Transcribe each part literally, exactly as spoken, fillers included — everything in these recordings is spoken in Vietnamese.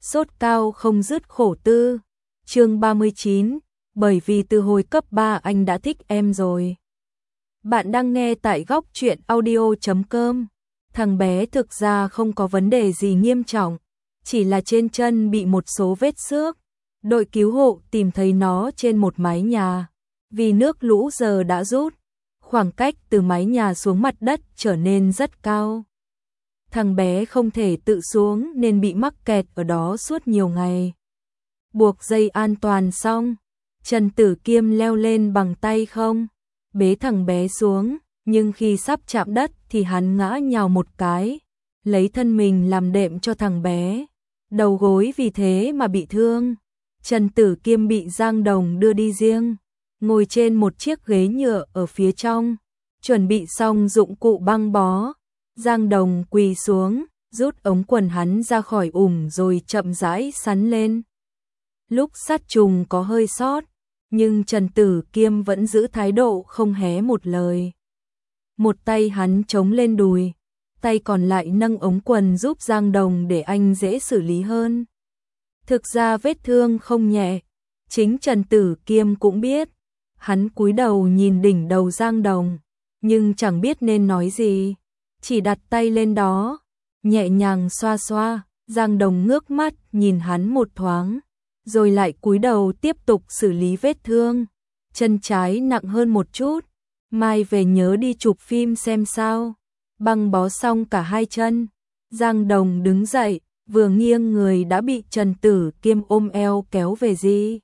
sốt cao không dứt khổ tư. Chương ba mươi chín, bởi vì từ hồi cấp ba anh đã thích em rồi. Bạn đang nghe tại góc truyện audio chấm com. Thằng bé thực ra không có vấn đề gì nghiêm trọng, chỉ là trên chân bị một số vết xước. Đội cứu hộ tìm thấy nó trên một mái nhà. Vì nước lũ giờ đã rút, khoảng cách từ mái nhà xuống mặt đất trở nên rất cao. Thằng bé không thể tự xuống nên bị mắc kẹt ở đó suốt nhiều ngày. Buộc dây an toàn xong, Trần Tử Kiêm leo lên bằng tay không, bế thằng bé xuống, nhưng khi sắp chạm đất thì hắn ngã nhào một cái, lấy thân mình làm đệm cho thằng bé. Đầu gối vì thế mà bị thương. Trần Tử Kiêm bị Giang Đồng đưa đi riêng, ngồi trên một chiếc ghế nhựa ở phía trong, chuẩn bị xong dụng cụ băng bó. Giang Đồng quỳ xuống, rút ống quần hắn ra khỏi ủng rồi chậm rãi sắn lên. Lúc sát trùng có hơi sót, nhưng Trần Tử Kiêm vẫn giữ thái độ không hé một lời. Một tay hắn chống lên đùi, tay còn lại nâng ống quần giúp Giang Đồng để anh dễ xử lý hơn. Thực ra vết thương không nhẹ, chính Trần Tử Kiêm cũng biết. Hắn cúi đầu nhìn đỉnh đầu Giang Đồng, nhưng chẳng biết nên nói gì, chỉ đặt tay lên đó, nhẹ nhàng xoa xoa. Giang Đồng ngước mắt nhìn hắn một thoáng, rồi lại cúi đầu tiếp tục xử lý vết thương. Chân trái nặng hơn một chút, mai về nhớ đi chụp phim xem sao. Băng bó xong cả hai chân, Giang Đồng đứng dậy, vừa nghiêng người đã bị Trần Tử Kiêm ôm eo kéo về gì.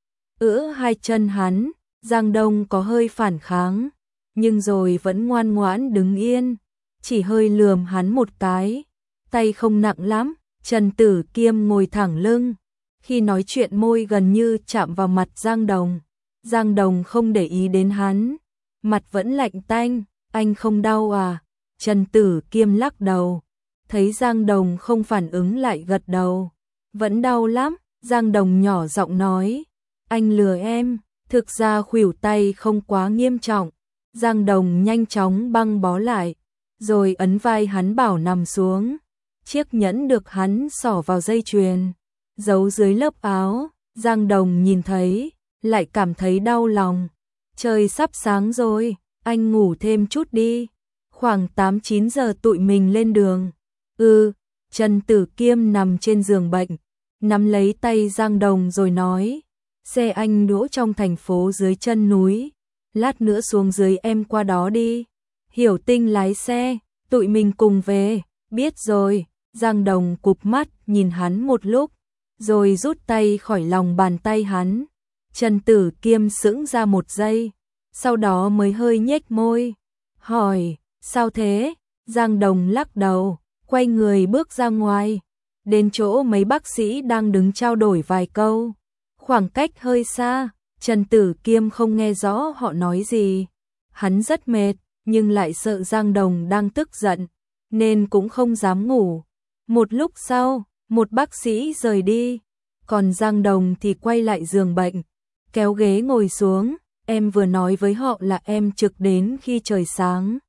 Ưỡi hai chân hắn, Giang Đồng có hơi phản kháng, nhưng rồi vẫn ngoan ngoãn đứng yên, chỉ hơi lườm hắn một cái. Tay không nặng lắm, Trần Tử Kiêm ngồi thẳng lưng, khi nói chuyện môi gần như chạm vào mặt Giang Đồng. Giang Đồng không để ý đến hắn, mặt vẫn lạnh tanh. Anh không đau à? Trần Tử Kiêm lắc đầu, thấy Giang Đồng không phản ứng lại gật đầu. Vẫn đau lắm, Giang Đồng nhỏ giọng nói. Anh lừa em, thực ra khuỷu tay không quá nghiêm trọng. Giang Đồng nhanh chóng băng bó lại, rồi ấn vai hắn bảo nằm xuống. Chiếc nhẫn được hắn xỏ vào dây chuyền, giấu dưới lớp áo. Giang Đồng nhìn thấy, lại cảm thấy đau lòng. Trời sắp sáng rồi, anh ngủ thêm chút đi. Khoảng tám chín giờ tụi mình lên đường. Ừ, Trần Tử Kiêm nằm trên giường bệnh, nắm lấy tay Giang Đồng rồi nói. Xe anh đỗ trong thành phố dưới chân núi, lát nữa xuống dưới em qua đó đi. Hiểu Tinh lái xe, tụi mình cùng về. Biết rồi. Giang Đồng cụp mắt nhìn hắn một lúc, rồi rút tay khỏi lòng bàn tay hắn. Trần Tử Kiêm sững ra một giây, sau đó mới hơi nhếch môi, hỏi, sao thế? Giang Đồng lắc đầu, quay người bước ra ngoài, đến chỗ mấy bác sĩ đang đứng trao đổi vài câu. Khoảng cách hơi xa, Trần Tử Kiêm không nghe rõ họ nói gì. Hắn rất mệt, nhưng lại sợ Giang Đồng đang tức giận, nên cũng không dám ngủ. Một lúc sau, một bác sĩ rời đi, còn Giang Đồng thì quay lại giường bệnh, kéo ghế ngồi xuống. Em vừa nói với họ là em trực đến khi trời sáng,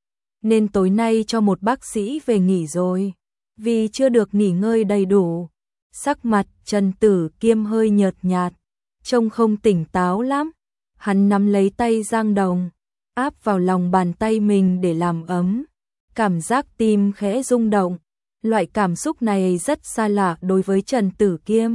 nên tối nay cho một bác sĩ về nghỉ rồi, vì chưa được nghỉ ngơi đầy đủ. Sắc mặt Trần Tử Kiêm hơi nhợt nhạt, trông không tỉnh táo lắm. Hắn nắm lấy tay Giang Đồng, áp vào lòng bàn tay mình để làm ấm. Cảm giác tim khẽ rung động. Loại cảm xúc này rất xa lạ đối với Trần Tử Kiêm.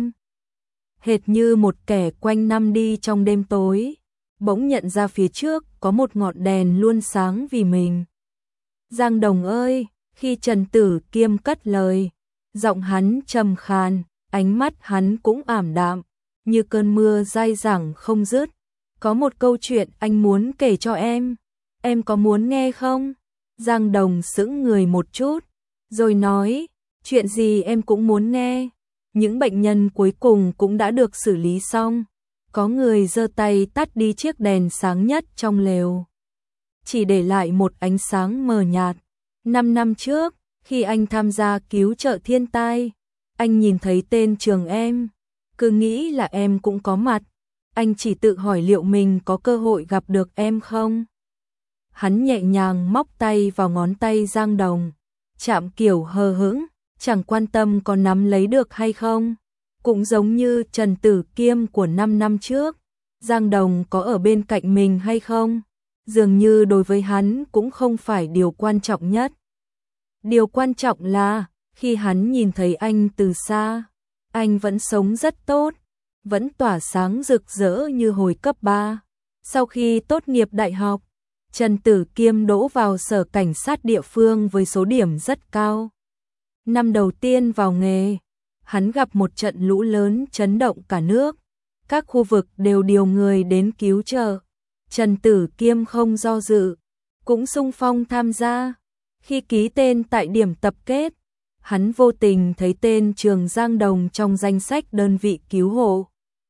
Hệt như một kẻ quanh năm đi trong đêm tối, bỗng nhận ra phía trước có một ngọn đèn luôn sáng vì mình. Giang Đồng ơi! Khi Trần Tử Kiêm cất lời, giọng hắn trầm khàn, ánh mắt hắn cũng ảm đạm, như cơn mưa dai dẳng không dứt. Có một câu chuyện anh muốn kể cho em, em có muốn nghe không? Giang Đồng sững người một chút, rồi nói, chuyện gì em cũng muốn nghe. Những bệnh nhân cuối cùng cũng đã được xử lý xong. Có người giơ tay tắt đi chiếc đèn sáng nhất trong lều, chỉ để lại một ánh sáng mờ nhạt. Năm năm trước, khi anh tham gia cứu trợ thiên tai, anh nhìn thấy tên trường em, cứ nghĩ là em cũng có mặt. Anh chỉ tự hỏi liệu mình có cơ hội gặp được em không. Hắn nhẹ nhàng móc tay vào ngón tay Giang Đồng, chạm kiểu hờ hững, chẳng quan tâm có nắm lấy được hay không. Cũng giống như Trần Tử Kiêm của năm năm trước, Giang Đồng có ở bên cạnh mình hay không, dường như đối với hắn cũng không phải điều quan trọng nhất. Điều quan trọng là, khi hắn nhìn thấy anh từ xa, anh vẫn sống rất tốt, vẫn tỏa sáng rực rỡ như hồi cấp ba. Sau khi tốt nghiệp đại học, Trần Tử Kiêm đỗ vào sở cảnh sát địa phương với số điểm rất cao. Năm đầu tiên vào nghề, hắn gặp một trận lũ lớn chấn động cả nước. Các khu vực đều điều người đến cứu trợ. Trần Tử Kiêm không do dự, cũng xung phong tham gia. Khi ký tên tại điểm tập kết, hắn vô tình thấy tên Trường Giang Đồng trong danh sách đơn vị cứu hộ.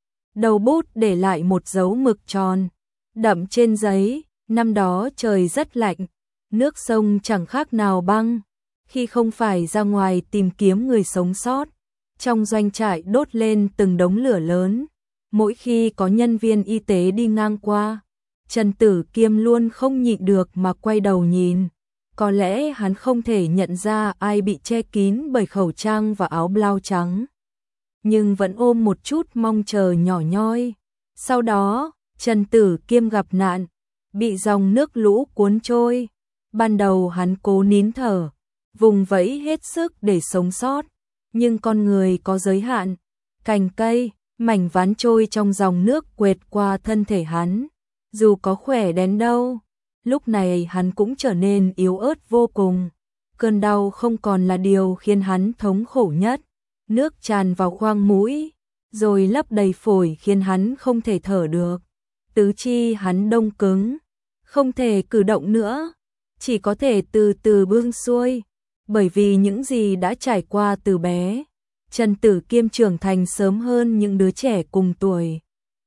Đầu bút để lại một dấu mực tròn, đậm trên giấy. Năm đó trời rất lạnh, nước sông chẳng khác nào băng. Khi không phải ra ngoài tìm kiếm người sống sót, trong doanh trại đốt lên từng đống lửa lớn. Mỗi khi có nhân viên y tế đi ngang qua, Trần Tử Kiêm luôn không nhịn được mà quay đầu nhìn. Có lẽ hắn không thể nhận ra ai bị che kín bởi khẩu trang và áo blau trắng, nhưng vẫn ôm một chút mong chờ nhỏ nhoi. Sau đó, Trần Tử Kiêm gặp nạn, bị dòng nước lũ cuốn trôi. Ban đầu hắn cố nín thở, vùng vẫy hết sức để sống sót, nhưng con người có giới hạn. Cành cây, mảnh ván trôi trong dòng nước quệt qua thân thể hắn. Dù có khỏe đến đâu, lúc này hắn cũng trở nên yếu ớt vô cùng. Cơn đau không còn là điều khiến hắn thống khổ nhất. Nước tràn vào khoang mũi, rồi lấp đầy phổi khiến hắn không thể thở được. Tứ chi hắn đông cứng, không thể cử động nữa, chỉ có thể từ từ buông xuôi. Bởi vì những gì đã trải qua từ bé, Trần Tử Kiêm trưởng thành sớm hơn những đứa trẻ cùng tuổi.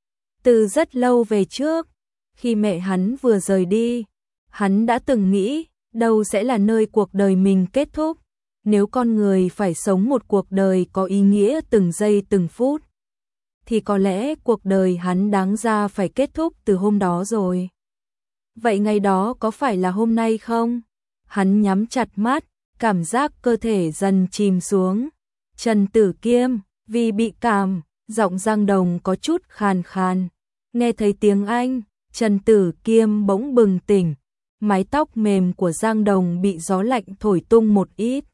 Từ rất lâu về trước, khi mẹ hắn vừa rời đi, hắn đã từng nghĩ đâu sẽ là nơi cuộc đời mình kết thúc. Nếu con người phải sống một cuộc đời có ý nghĩa từng giây từng phút, thì có lẽ cuộc đời hắn đáng ra phải kết thúc từ hôm đó rồi. Vậy ngày đó có phải là hôm nay không? Hắn nhắm chặt mắt, cảm giác cơ thể dần chìm xuống. Trần Tử Kiêm, vì bị cảm, giọng Giang Đồng có chút khàn khàn. Nghe thấy tiếng anh, Trần Tử Kiêm bỗng bừng tỉnh. Mái tóc mềm của Giang Đồng bị gió lạnh thổi tung một ít.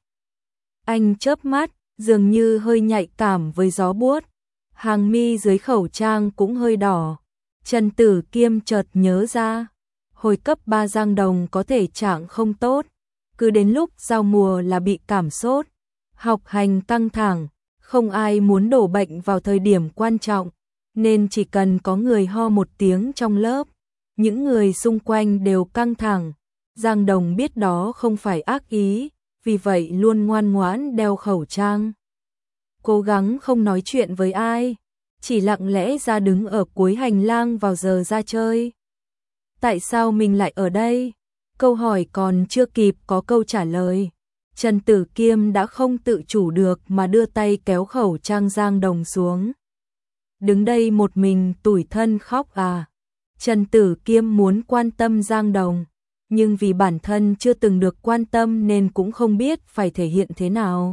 Anh chớp mắt, dường như hơi nhạy cảm với gió buốt. Hàng mi dưới khẩu trang cũng hơi đỏ. Trần Tử Kiêm chợt nhớ ra, hồi cấp ba Giang Đồng có thể trạng không tốt, cứ đến lúc giao mùa là bị cảm sốt. Học hành căng thẳng, không ai muốn đổ bệnh vào thời điểm quan trọng, nên chỉ cần có người ho một tiếng trong lớp, những người xung quanh đều căng thẳng. Giang Đồng biết đó không phải ác ý, vì vậy luôn ngoan ngoãn đeo khẩu trang. Cố gắng không nói chuyện với ai, chỉ lặng lẽ ra đứng ở cuối hành lang vào giờ ra chơi. Tại sao mình lại ở đây? Câu hỏi còn chưa kịp có câu trả lời, Trần Tử Kiêm đã không tự chủ được mà đưa tay kéo khẩu trang Giang Đồng xuống. Đứng đây một mình tủi thân khóc à? Trần Tử Kiêm muốn quan tâm Giang Đồng, nhưng vì bản thân chưa từng được quan tâm nên cũng không biết phải thể hiện thế nào.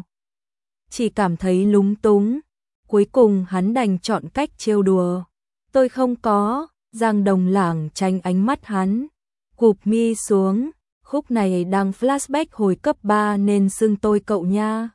Chỉ cảm thấy lúng túng, cuối cùng hắn đành chọn cách trêu đùa. Tôi không có. Giang Đồng lảng tránh ánh mắt hắn, cụp mi xuống. Khúc này đang flashback hồi cấp ba nên xưng tôi cậu nha.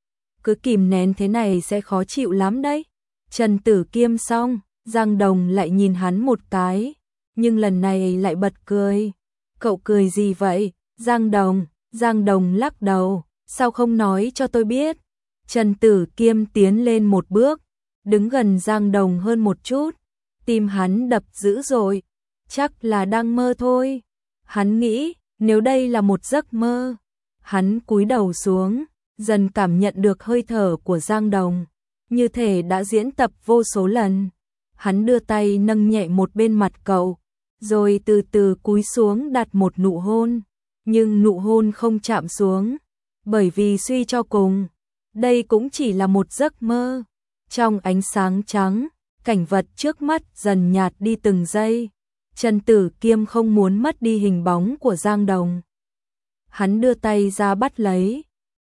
Cứ kìm nén thế này sẽ khó chịu lắm đấy. Trần Tử Kiêm xong, Giang Đồng lại nhìn hắn một cái, nhưng lần này lại bật cười. Cậu cười gì vậy? Giang Đồng, Giang Đồng lắc đầu, sao không nói cho tôi biết? Trần Tử Kiêm tiến lên một bước, đứng gần Giang Đồng hơn một chút. Tim hắn đập dữ dội, chắc là đang mơ thôi. Hắn nghĩ, nếu đây là một giấc mơ. Hắn cúi đầu xuống, dần cảm nhận được hơi thở của Giang Đồng, như thể đã diễn tập vô số lần. Hắn đưa tay nâng nhẹ một bên mặt cậu, rồi từ từ cúi xuống đặt một nụ hôn. Nhưng nụ hôn không chạm xuống, bởi vì suy cho cùng, đây cũng chỉ là một giấc mơ. Trong ánh sáng trắng, cảnh vật trước mắt dần nhạt đi từng giây. Trần Tử Kiêm không muốn mất đi hình bóng của Giang Đồng. Hắn đưa tay ra bắt lấy,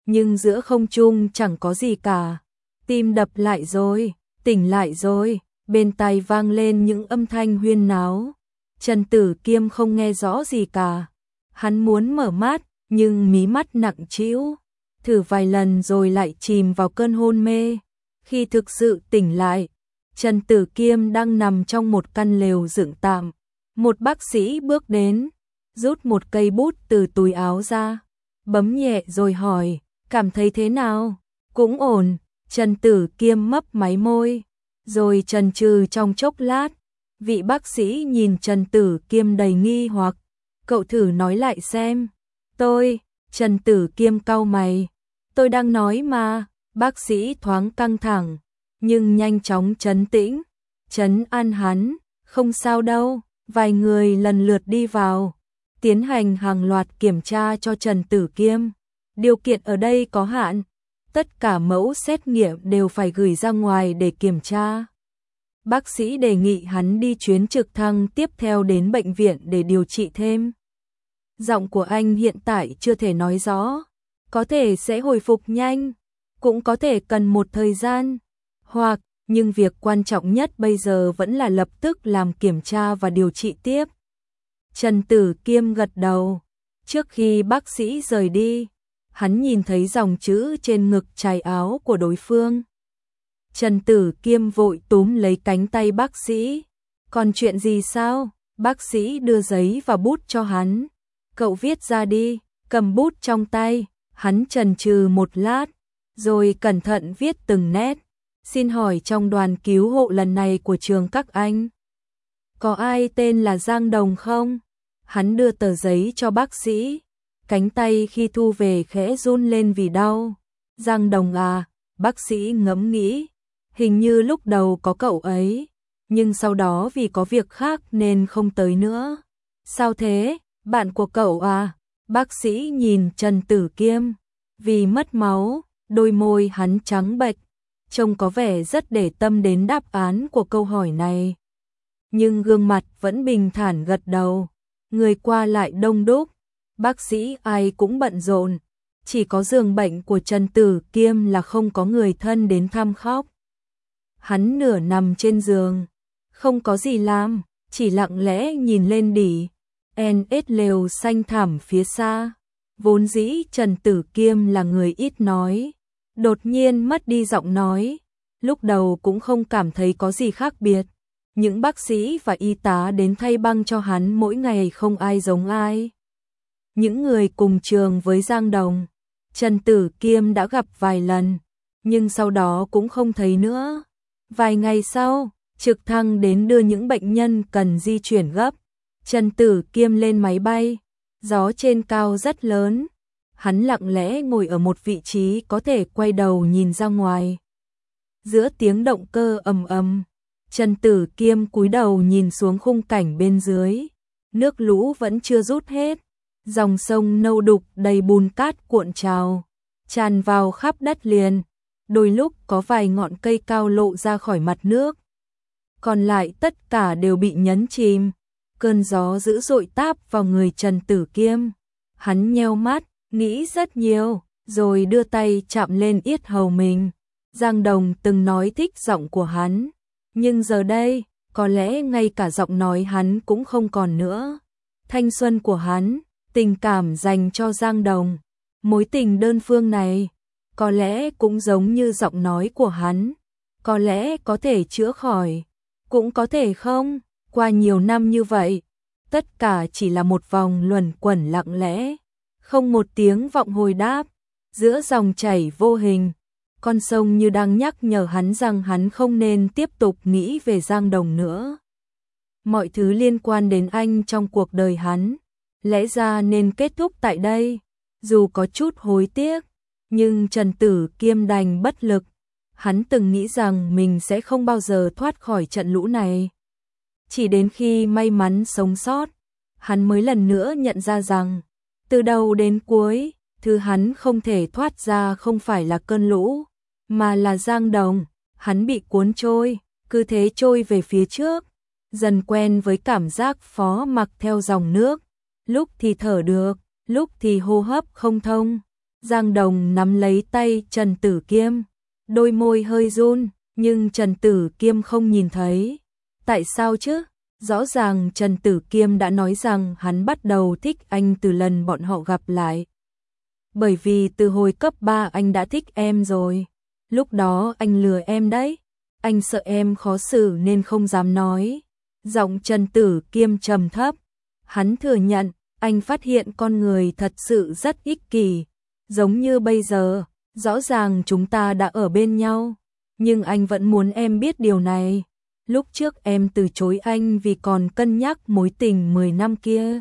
nhưng giữa không trung chẳng có gì cả. Tim đập lại rồi, tỉnh lại rồi, bên tai vang lên những âm thanh huyên náo. Trần Tử Kiêm không nghe rõ gì cả. Hắn muốn mở mắt, nhưng mí mắt nặng trĩu, thử vài lần rồi lại chìm vào cơn hôn mê. Khi thực sự tỉnh lại, Trần Tử Kiêm đang nằm trong một căn lều dựng tạm. Một bác sĩ bước đến, rút một cây bút từ túi áo ra, bấm nhẹ rồi hỏi, cảm thấy thế nào? Cũng ổn. Trần Tử Kiêm mấp máy môi, rồi chần chừ trong chốc lát. Vị bác sĩ nhìn Trần Tử Kiêm đầy nghi hoặc, cậu thử nói lại xem. Tôi, Trần Tử Kiêm cau mày, tôi đang nói mà. Bác sĩ thoáng căng thẳng, nhưng nhanh chóng trấn tĩnh, trấn an hắn, không sao đâu. Vài người lần lượt đi vào, tiến hành hàng loạt kiểm tra cho Trần Tử Kiêm. Điều kiện ở đây có hạn, tất cả mẫu xét nghiệm đều phải gửi ra ngoài để kiểm tra. Bác sĩ đề nghị hắn đi chuyến trực thăng tiếp theo đến bệnh viện để điều trị thêm. Giọng của anh hiện tại chưa thể nói rõ, có thể sẽ hồi phục nhanh, cũng có thể cần một thời gian, hoặc, nhưng việc quan trọng nhất bây giờ vẫn là lập tức làm kiểm tra và điều trị tiếp. Trần Tử Kiêm gật đầu. Trước khi bác sĩ rời đi, hắn nhìn thấy dòng chữ trên ngực trải áo của đối phương. Trần Tử Kiêm vội túm lấy cánh tay bác sĩ. Còn chuyện gì sao? Bác sĩ đưa giấy và bút cho hắn. Cậu viết ra đi. Cầm bút trong tay, hắn chần chừ một lát, rồi cẩn thận viết từng nét. Xin hỏi trong đoàn cứu hộ lần này của trường các anh, có ai tên là Giang Đồng không? Hắn đưa tờ giấy cho bác sĩ. Cánh tay khi thu về khẽ run lên vì đau. Giang Đồng à? Bác sĩ ngẫm nghĩ. Hình như lúc đầu có cậu ấy, nhưng sau đó vì có việc khác nên không tới nữa. Sao thế? Bạn của cậu à? Bác sĩ nhìn Trần Tử Kiêm. Vì mất máu, đôi môi hắn trắng bệch, trông có vẻ rất để tâm đến đáp án của câu hỏi này. Nhưng gương mặt vẫn bình thản gật đầu. Người qua lại đông đúc, bác sĩ ai cũng bận rộn, chỉ có giường bệnh của Trần Tử Kiêm là không có người thân đến thăm khóc. Hắn nửa nằm trên giường, không có gì làm, chỉ lặng lẽ nhìn lên đỉ en ét lều xanh thẳm phía xa. Vốn dĩ Trần Tử Kiêm là người ít nói, đột nhiên mất đi giọng nói. Lúc đầu cũng không cảm thấy có gì khác biệt. Những bác sĩ và y tá đến thay băng cho hắn mỗi ngày không ai giống ai. Những người cùng trường với Giang Đồng, Trần Tử Kiêm đã gặp vài lần, nhưng sau đó cũng không thấy nữa. Vài ngày sau, trực thăng đến đưa những bệnh nhân cần di chuyển gấp. Trần Tử Kiêm lên máy bay, gió trên cao rất lớn. Hắn lặng lẽ ngồi ở một vị trí có thể quay đầu nhìn ra ngoài. Giữa tiếng động cơ ầm ầm, Trần Tử Kiêm cúi đầu nhìn xuống khung cảnh bên dưới. Nước lũ vẫn chưa rút hết, dòng sông nâu đục đầy bùn cát cuộn trào, tràn vào khắp đất liền. Đôi lúc có vài ngọn cây cao lộ ra khỏi mặt nước, còn lại tất cả đều bị nhấn chìm. Cơn gió dữ dội táp vào người Trần Tử Kiêm. Hắn nheo mắt, nghĩ rất nhiều, rồi đưa tay chạm lên yết hầu mình. Giang Đồng từng nói thích giọng của hắn, nhưng giờ đây, có lẽ ngay cả giọng nói hắn cũng không còn nữa. Thanh xuân của hắn, tình cảm dành cho Giang Đồng, mối tình đơn phương này, có lẽ cũng giống như giọng nói của hắn. Có lẽ có thể chữa khỏi, cũng có thể không. Qua nhiều năm như vậy, tất cả chỉ là một vòng luẩn quẩn lặng lẽ, không một tiếng vọng hồi đáp. Giữa dòng chảy vô hình, con sông như đang nhắc nhở hắn rằng hắn không nên tiếp tục nghĩ về Giang Đồng nữa. Mọi thứ liên quan đến anh trong cuộc đời hắn, lẽ ra nên kết thúc tại đây. Dù có chút hối tiếc, nhưng Trần Tử Kiêm đành bất lực. Hắn từng nghĩ rằng mình sẽ không bao giờ thoát khỏi trận lũ này. Chỉ đến khi may mắn sống sót, hắn mới lần nữa nhận ra rằng, từ đầu đến cuối, thứ hắn không thể thoát ra không phải là cơn lũ, mà là Giang Đồng. Hắn bị cuốn trôi, cứ thế trôi về phía trước, dần quen với cảm giác phó mặc theo dòng nước, lúc thì thở được, lúc thì hô hấp không thông, Giang Đồng nắm lấy tay Trần Tử Kiêm, đôi môi hơi run, nhưng Trần Tử Kiêm không nhìn thấy. Tại sao chứ? Rõ ràng Trần Tử Kiêm đã nói rằng hắn bắt đầu thích anh từ lần bọn họ gặp lại. Bởi vì từ hồi cấp ba anh đã thích em rồi. Lúc đó anh lừa em đấy. Anh sợ em khó xử nên không dám nói. Giọng Trần Tử Kiêm trầm thấp. Hắn thừa nhận, anh phát hiện con người thật sự rất ích kỷ. Giống như bây giờ, rõ ràng chúng ta đã ở bên nhau. Nhưng anh vẫn muốn em biết điều này. Lúc trước em từ chối anh vì còn cân nhắc mối tình mười năm kia.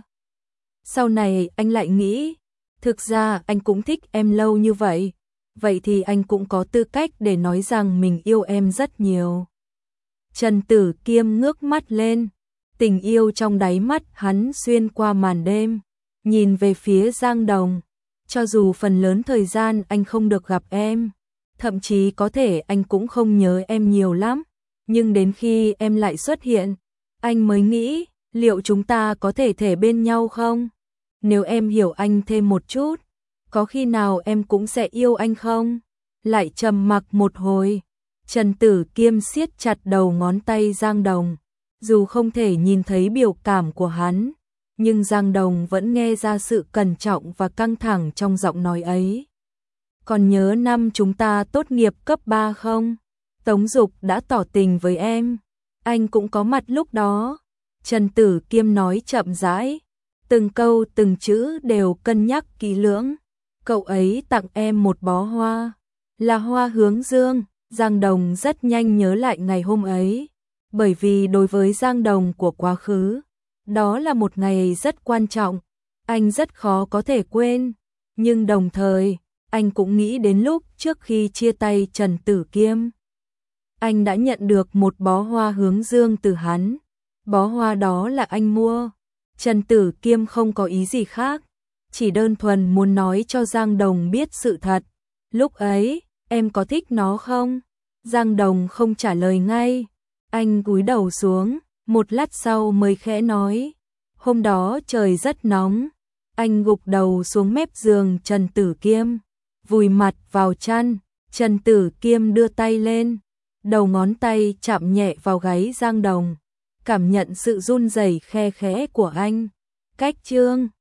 Sau này anh lại nghĩ, thực ra anh cũng thích em lâu như vậy. Vậy thì anh cũng có tư cách để nói rằng mình yêu em rất nhiều. Trần Tử Kiêm ngước mắt lên. Tình yêu trong đáy mắt hắn xuyên qua màn đêm. Nhìn về phía Giang Đồng. Cho dù phần lớn thời gian anh không được gặp em. Thậm chí có thể anh cũng không nhớ em nhiều lắm. Nhưng đến khi em lại xuất hiện, anh mới nghĩ, liệu chúng ta có thể thể bên nhau không? Nếu em hiểu anh thêm một chút, có khi nào em cũng sẽ yêu anh không? Lại trầm mặc một hồi, Trần Tử Kiêm siết chặt đầu ngón tay Giang Đồng. Dù không thể nhìn thấy biểu cảm của hắn, nhưng Giang Đồng vẫn nghe ra sự cẩn trọng và căng thẳng trong giọng nói ấy. Còn nhớ năm chúng ta tốt nghiệp cấp ba không? Tống Dục đã tỏ tình với em. Anh cũng có mặt lúc đó. Trần Tử Kiêm nói chậm rãi. Từng câu từng chữ đều cân nhắc kỹ lưỡng. Cậu ấy tặng em một bó hoa. Là hoa hướng dương. Giang Đồng rất nhanh nhớ lại ngày hôm ấy. Bởi vì đối với Giang Đồng của quá khứ, đó là một ngày rất quan trọng. Anh rất khó có thể quên. Nhưng đồng thời, anh cũng nghĩ đến lúc trước khi chia tay Trần Tử Kiêm. Anh đã nhận được một bó hoa hướng dương từ hắn. Bó hoa đó là anh mua. Trần Tử Kiêm không có ý gì khác. Chỉ đơn thuần muốn nói cho Giang Đồng biết sự thật. Lúc ấy, em có thích nó không? Giang Đồng không trả lời ngay. Anh cúi đầu xuống. Một lát sau mới khẽ nói. Hôm đó trời rất nóng. Anh gục đầu xuống mép giường Trần Tử Kiêm. Vùi mặt vào chăn. Trần Tử Kiêm đưa tay lên. Đầu ngón tay chạm nhẹ vào gáy Giang Đồng. Cảm nhận sự run rẩy khe khẽ của anh. Cách chương